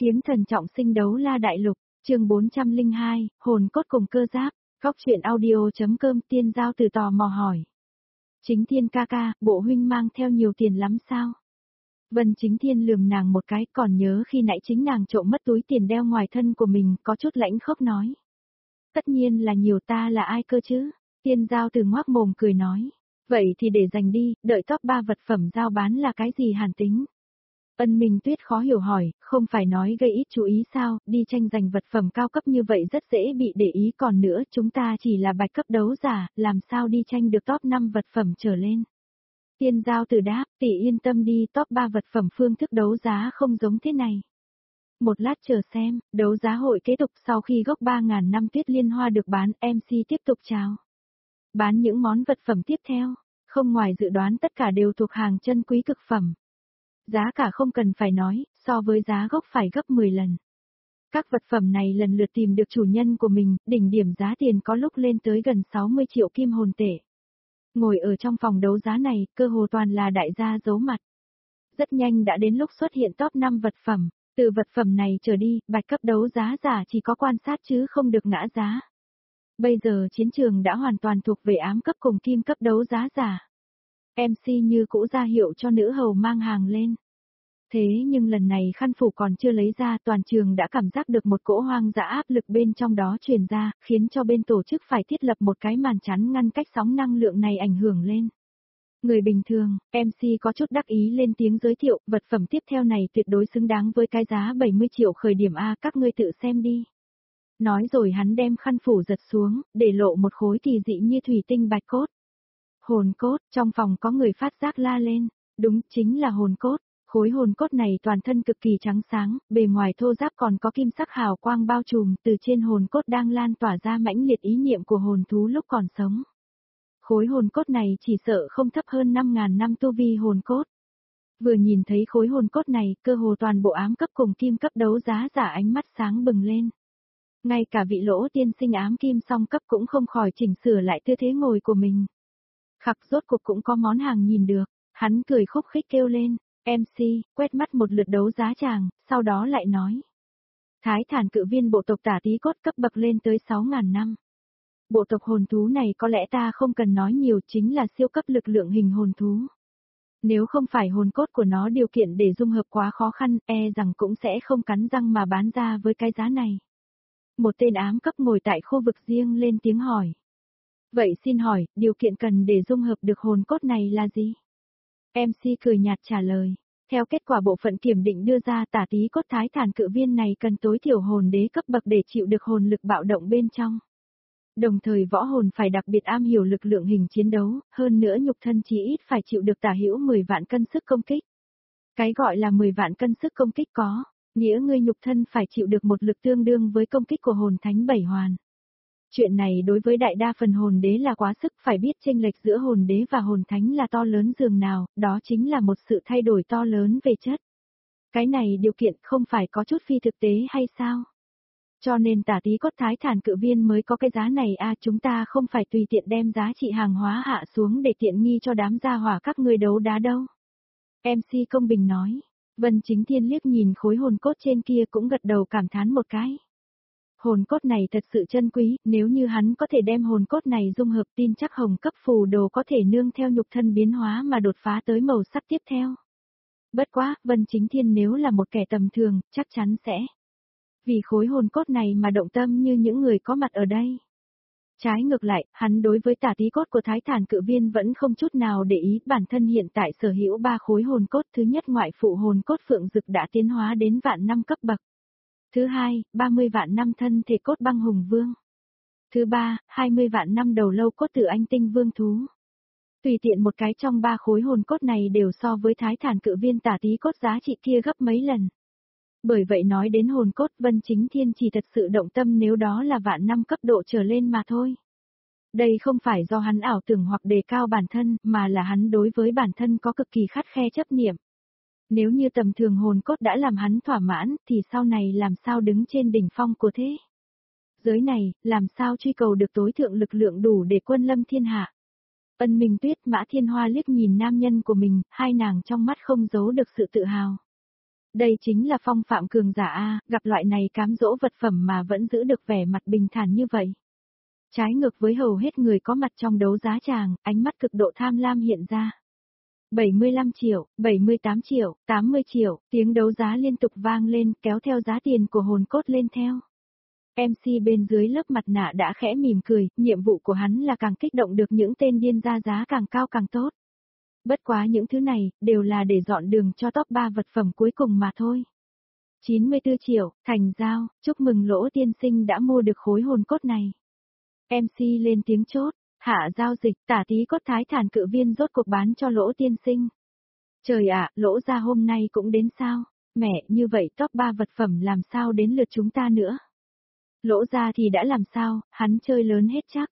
Kiếm thần trọng sinh đấu la đại lục, chương 402, hồn cốt cùng cơ giáp, góc truyện audio.com Tiên Giao từ tò mò hỏi. Chính Thiên ca ca, bộ huynh mang theo nhiều tiền lắm sao? Vân Chính Thiên lườm nàng một cái, còn nhớ khi nãy chính nàng trộm mất túi tiền đeo ngoài thân của mình, có chút lãnh khốc nói. Tất nhiên là nhiều, ta là ai cơ chứ? Tiên Giao từ ngoác mồm cười nói. Vậy thì để dành đi, đợi top 3 vật phẩm giao bán là cái gì hàn tính? Ân Minh Tuyết khó hiểu hỏi, không phải nói gây ít chú ý sao, đi tranh giành vật phẩm cao cấp như vậy rất dễ bị để ý, còn nữa chúng ta chỉ là bạch cấp đấu giả, làm sao đi tranh được top 5 vật phẩm trở lên. Tiên Giao từ đáp, tỷ yên tâm đi, top 3 vật phẩm phương thức đấu giá không giống thế này. Một lát chờ xem, đấu giá hội kết thúc sau khi gốc 3.000 năm tuyết liên hoa được bán, MC tiếp tục chào. Bán những món vật phẩm tiếp theo, không ngoài dự đoán tất cả đều thuộc hàng chân quý cực phẩm. Giá cả không cần phải nói, so với giá gốc phải gấp 10 lần. Các vật phẩm này lần lượt tìm được chủ nhân của mình, đỉnh điểm giá tiền có lúc lên tới gần 60 triệu kim hồn tệ. Ngồi ở trong phòng đấu giá này, cơ hồ toàn là đại gia giấu mặt. Rất nhanh đã đến lúc xuất hiện top 5 vật phẩm, từ vật phẩm này trở đi, bạch cấp đấu giá giả chỉ có quan sát chứ không được ngã giá. Bây giờ chiến trường đã hoàn toàn thuộc về ám cấp cùng kim cấp đấu giá giả. MC như cũ ra hiệu cho nữ hầu mang hàng lên. Thế nhưng lần này khăn phủ còn chưa lấy ra, toàn trường đã cảm giác được một cỗ hoang dã áp lực bên trong đó truyền ra, khiến cho bên tổ chức phải thiết lập một cái màn chắn ngăn cách sóng năng lượng này ảnh hưởng lên. Người bình thường, MC có chút đắc ý lên tiếng giới thiệu, vật phẩm tiếp theo này tuyệt đối xứng đáng với cái giá 70 triệu khởi điểm A, các ngươi tự xem đi. Nói rồi hắn đem khăn phủ giật xuống, để lộ một khối kỳ dị như thủy tinh bạch cốt. Hồn cốt, trong phòng có người phát giác la lên, đúng chính là hồn cốt. Khối hồn cốt này toàn thân cực kỳ trắng sáng, bề ngoài thô ráp còn có kim sắc hào quang bao trùm, từ trên hồn cốt đang lan tỏa ra mãnh liệt ý niệm của hồn thú lúc còn sống. Khối hồn cốt này chỉ sợ không thấp hơn 5.000 năm tu vi hồn cốt. Vừa nhìn thấy khối hồn cốt này, cơ hồ toàn bộ ám cấp cùng kim cấp đấu giá giả ánh mắt sáng bừng lên. Ngay cả vị Lỗ tiên sinh ám kim song cấp cũng không khỏi chỉnh sửa lại tư thế ngồi của mình. Khặc rốt cuộc cũng có món hàng nhìn được, hắn cười khúc khích kêu lên. MC, quét mắt một lượt đấu giá chàng, sau đó lại nói. Thái thản cự viên bộ tộc Tả Tí Cốt cấp bậc lên tới 6.000 năm. Bộ tộc hồn thú này có lẽ ta không cần nói nhiều, chính là siêu cấp lực lượng hình hồn thú. Nếu không phải hồn cốt của nó điều kiện để dung hợp quá khó khăn, e rằng cũng sẽ không cắn răng mà bán ra với cái giá này. Một tên ám cấp ngồi tại khu vực riêng lên tiếng hỏi. Vậy xin hỏi, điều kiện cần để dung hợp được hồn cốt này là gì? MC cười nhạt trả lời. Theo kết quả bộ phận kiểm định đưa ra, Tả Tí Cốt thái thản cự viên này cần tối thiểu hồn đế cấp bậc để chịu được hồn lực bạo động bên trong. Đồng thời võ hồn phải đặc biệt am hiểu lực lượng hình chiến đấu, hơn nữa nhục thân chí ít phải chịu được tả hữu 10 vạn cân sức công kích. Cái gọi là 10 vạn cân sức công kích có, nghĩa ngươi nhục thân phải chịu được một lực tương đương với công kích của hồn thánh 7 hoàn. Chuyện này đối với đại đa phần hồn đế là quá sức, phải biết chênh lệch giữa hồn đế và hồn thánh là to lớn dường nào, đó chính là một sự thay đổi to lớn về chất. Cái này điều kiện không phải có chút phi thực tế hay sao? Cho nên Tả Tí Cốt thái thản cự viên mới có cái giá này a, chúng ta không phải tùy tiện đem giá trị hàng hóa hạ xuống để tiện nghi cho đám gia hỏa các ngươi đấu đá đâu. MC công bình nói. Vân Chính Thiên liếc nhìn khối hồn cốt trên kia cũng gật đầu cảm thán một cái. Hồn cốt này thật sự chân quý, nếu như hắn có thể đem hồn cốt này dung hợp, tin chắc hồng cấp phù đồ có thể nương theo nhục thân biến hóa mà đột phá tới màu sắc tiếp theo. Bất quá, Vân Chính Thiên nếu là một kẻ tầm thường, chắc chắn sẽ vì khối hồn cốt này mà động tâm như những người có mặt ở đây. Trái ngược lại, hắn đối với Tả Tí Cốt của thái thản cự viên vẫn không chút nào để ý, bản thân hiện tại sở hữu 3 khối hồn cốt, thứ nhất ngoại phụ hồn cốt phượng dực đã tiến hóa đến vạn năm cấp bậc. Thứ hai, 30 vạn năm thân thể cốt băng hùng vương. Thứ ba, 20 vạn năm đầu lâu cốt tử anh tinh vương thú. Tùy tiện một cái trong 3 khối hồn cốt này đều so với thái thản cự viên Tả Tí Cốt giá trị kia gấp mấy lần. Bởi vậy nói đến hồn cốt, Vân Chính Thiên chỉ thật sự động tâm nếu đó là vạn năm cấp độ trở lên mà thôi. Đây không phải do hắn ảo tưởng hoặc đề cao bản thân, mà là hắn đối với bản thân có cực kỳ khắt khe chấp niệm. Nếu như tầm thường hồn cốt đã làm hắn thỏa mãn, thì sau này làm sao đứng trên đỉnh phong của thế giới này, làm sao truy cầu được tối thượng lực lượng đủ để quân lâm thiên hạ. Ân Minh Tuyết, Mã Thiên Hoa liếc nhìn nam nhân của mình, hai nàng trong mắt không giấu được sự tự hào. Đây chính là phong phạm cường giả A, gặp loại này cám dỗ vật phẩm mà vẫn giữ được vẻ mặt bình thản như vậy. Trái ngược với hầu hết người có mặt trong đấu giá tràng, ánh mắt cực độ tham lam hiện ra. 75 triệu, 78 triệu, 80 triệu, tiếng đấu giá liên tục vang lên kéo theo giá tiền của hồn cốt lên theo. MC bên dưới lớp mặt nạ đã khẽ mỉm cười, nhiệm vụ của hắn là càng kích động được những tên điên ra giá càng cao càng tốt. Bất quá những thứ này, đều là để dọn đường cho top 3 vật phẩm cuối cùng mà thôi. 94 triệu, thành giao, chúc mừng Lỗ tiên sinh đã mua được khối hồn cốt này. MC lên tiếng chốt, hạ giao dịch, tả tí cốt thái thản cự viên rốt cuộc bán cho Lỗ tiên sinh. Trời ạ, Lỗ gia hôm nay cũng đến sao? Mẹ, như vậy top 3 vật phẩm làm sao đến lượt chúng ta nữa? Lỗ gia thì đã làm sao, hắn chơi lớn hết chắc.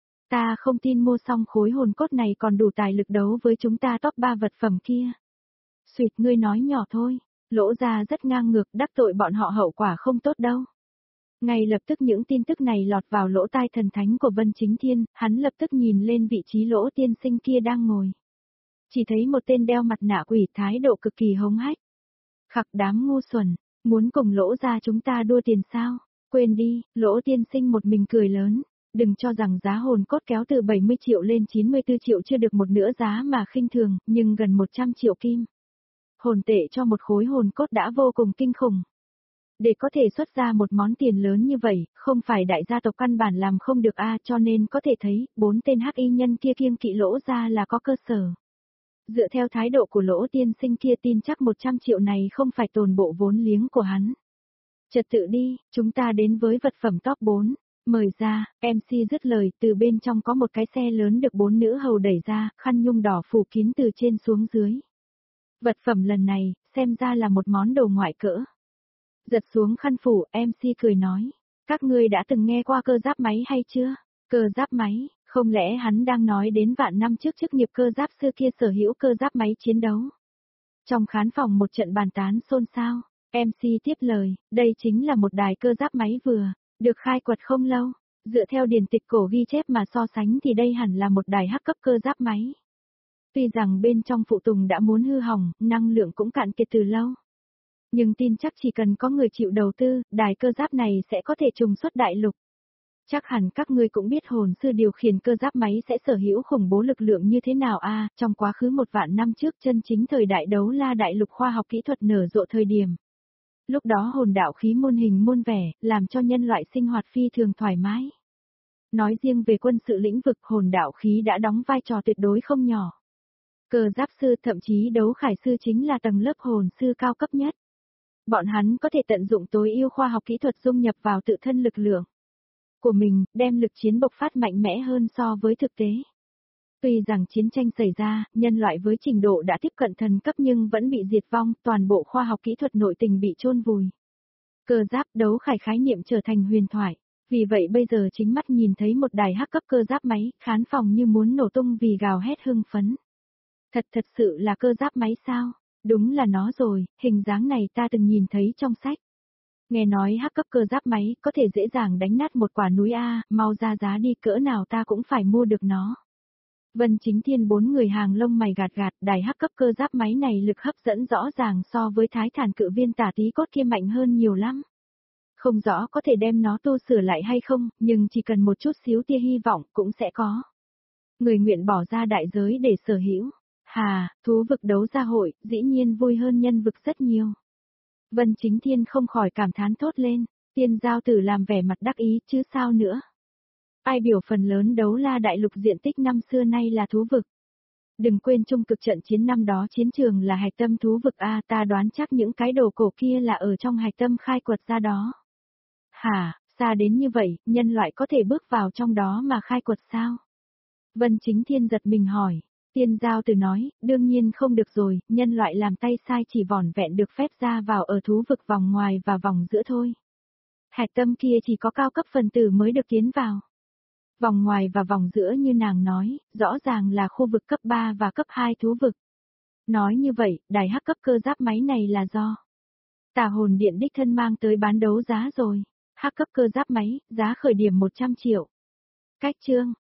Ta không tin mua xong khối hồn cốt này còn đủ tài lực đấu với chúng ta top 3 vật phẩm kia. Xuyệt ngươi nói nhỏ thôi, Lỗ gia rất ngang ngược, đắc tội bọn họ hậu quả không tốt đâu. Ngay lập tức những tin tức này lọt vào lỗ tai thần thánh của Vân Chính Thiên, hắn lập tức nhìn lên vị trí Lỗ tiên sinh kia đang ngồi. Chỉ thấy một tên đeo mặt nạ quỷ thái độ cực kỳ hống hách. Khặc đám ngu xuẩn, muốn cùng Lỗ gia chúng ta đua tiền sao? Quên đi, Lỗ tiên sinh một mình cười lớn. Đừng cho rằng giá hồn cốt kéo từ 70 triệu lên 94 triệu chưa được một nửa giá mà khinh thường, nhưng gần 100 triệu kim. Hồn tệ cho một khối hồn cốt đã vô cùng kinh khủng. Để có thể xuất ra một món tiền lớn như vậy, không phải đại gia tộc căn bản làm không được cho nên có thể thấy, 4 tên hắc y nhân kia kiêng kỵ Lỗ gia là có cơ sở. Dựa theo thái độ của Lỗ tiên sinh kia tin chắc 100 triệu này không phải tồn bộ vốn liếng của hắn. Trật tự đi, chúng ta đến với vật phẩm top 4. Mời ra, MC dứt lời, từ bên trong có một cái xe lớn được 4 nữ hầu đẩy ra, khăn nhung đỏ phủ kín từ trên xuống dưới. Vật phẩm lần này, xem ra là một món đồ ngoại cỡ. Giật xuống khăn phủ, MC cười nói, các ngươi đã từng nghe qua cơ giáp máy hay chưa? Cơ giáp máy, không lẽ hắn đang nói đến vạn năm trước chức nghiệp cơ giáp sư kia sở hữu cơ giáp máy chiến đấu? Trong khán phòng một trận bàn tán xôn xao, MC tiếp lời, đây chính là một đài cơ giáp máy vừa được khai quật không lâu, dựa theo điển tịch cổ ghi chép mà so sánh thì đây hẳn là một đài hắc cấp cơ giáp máy. Tuy rằng bên trong phụ tùng đã muốn hư hỏng, năng lượng cũng cạn kiệt từ lâu. Nhưng tin chắc chỉ cần có người chịu đầu tư, đài cơ giáp này sẽ có thể trùng xuất đại lục. Chắc hẳn các ngươi cũng biết hồn sư điều khiển cơ giáp máy sẽ sở hữu khủng bố lực lượng như thế nào trong quá khứ 1 vạn năm trước chân chính thời đại đấu la đại lục khoa học kỹ thuật nở rộ thời điểm. Lúc đó hồn đạo khí muôn hình muôn vẻ, làm cho nhân loại sinh hoạt phi thường thoải mái. Nói riêng về quân sự lĩnh vực hồn đạo khí đã đóng vai trò tuyệt đối không nhỏ. Cơ giáp sư thậm chí đấu khải sư chính là tầng lớp hồn sư cao cấp nhất. Bọn hắn có thể tận dụng tối ưu khoa học kỹ thuật dung nhập vào tự thân lực lượng của mình, đem lực chiến bộc phát mạnh mẽ hơn so với thực tế. Tuy rằng chiến tranh xảy ra, nhân loại với trình độ đã tiếp cận thần cấp nhưng vẫn bị diệt vong, toàn bộ khoa học kỹ thuật nội tình bị chôn vùi. Cơ giáp đấu khải khái niệm trở thành huyền thoại, vì vậy bây giờ chính mắt nhìn thấy một đài hắc cấp cơ giáp máy, khán phòng như muốn nổ tung vì gào hét hưng phấn. Thật sự là cơ giáp máy sao? Đúng là nó rồi, hình dáng này ta từng nhìn thấy trong sách. Nghe nói hắc cấp cơ giáp máy có thể dễ dàng đánh nát một quả núi mau ra giá đi cỡ nào ta cũng phải mua được nó. Vân Chính Thiên 4 người hàng lông mày gạt gạt, đài hắc cấp cơ giáp máy này lực hấp dẫn rõ ràng so với thái thản cự viên tả tí cốt kia mạnh hơn nhiều lắm. Không rõ có thể đem nó tu sửa lại hay không, nhưng chỉ cần một chút xíu tia hy vọng cũng sẽ có. Người nguyện bỏ ra đại giới để sở hữu. Thú vực đấu gia hội, dĩ nhiên vui hơn nhân vực rất nhiều. Vân Chính Thiên không khỏi cảm thán thốt lên, Tiên Giao Tử làm vẻ mặt đắc ý chứ sao nữa. Ai biểu phần lớn đấu la đại lục diện tích năm xưa nay là thú vực. Đừng quên trung cực trận chiến năm đó chiến trường là hạch tâm thú vực ta đoán chắc những cái đồ cổ kia là ở trong hạch tâm khai quật ra đó. Xa đến như vậy, nhân loại có thể bước vào trong đó mà khai quật sao? Vân Chính Thiên giật mình hỏi. Tiên Giao Tử nói, đương nhiên không được rồi, nhân loại làm tay sai chỉ vỏn vẹn được phép ra vào ở thú vực vòng ngoài và vòng giữa thôi. Hạch tâm kia chỉ có cao cấp phần tử mới được tiến vào. Vòng ngoài và vòng giữa như nàng nói, rõ ràng là khu vực cấp 3 và cấp 2 thú vực. Nói như vậy, đài hắc cấp cơ giáp máy này là do Tà Hồn Điện đích thân mang tới bán đấu giá rồi. Hắc cấp cơ giáp máy, giá khởi điểm 100 triệu. Cách chương,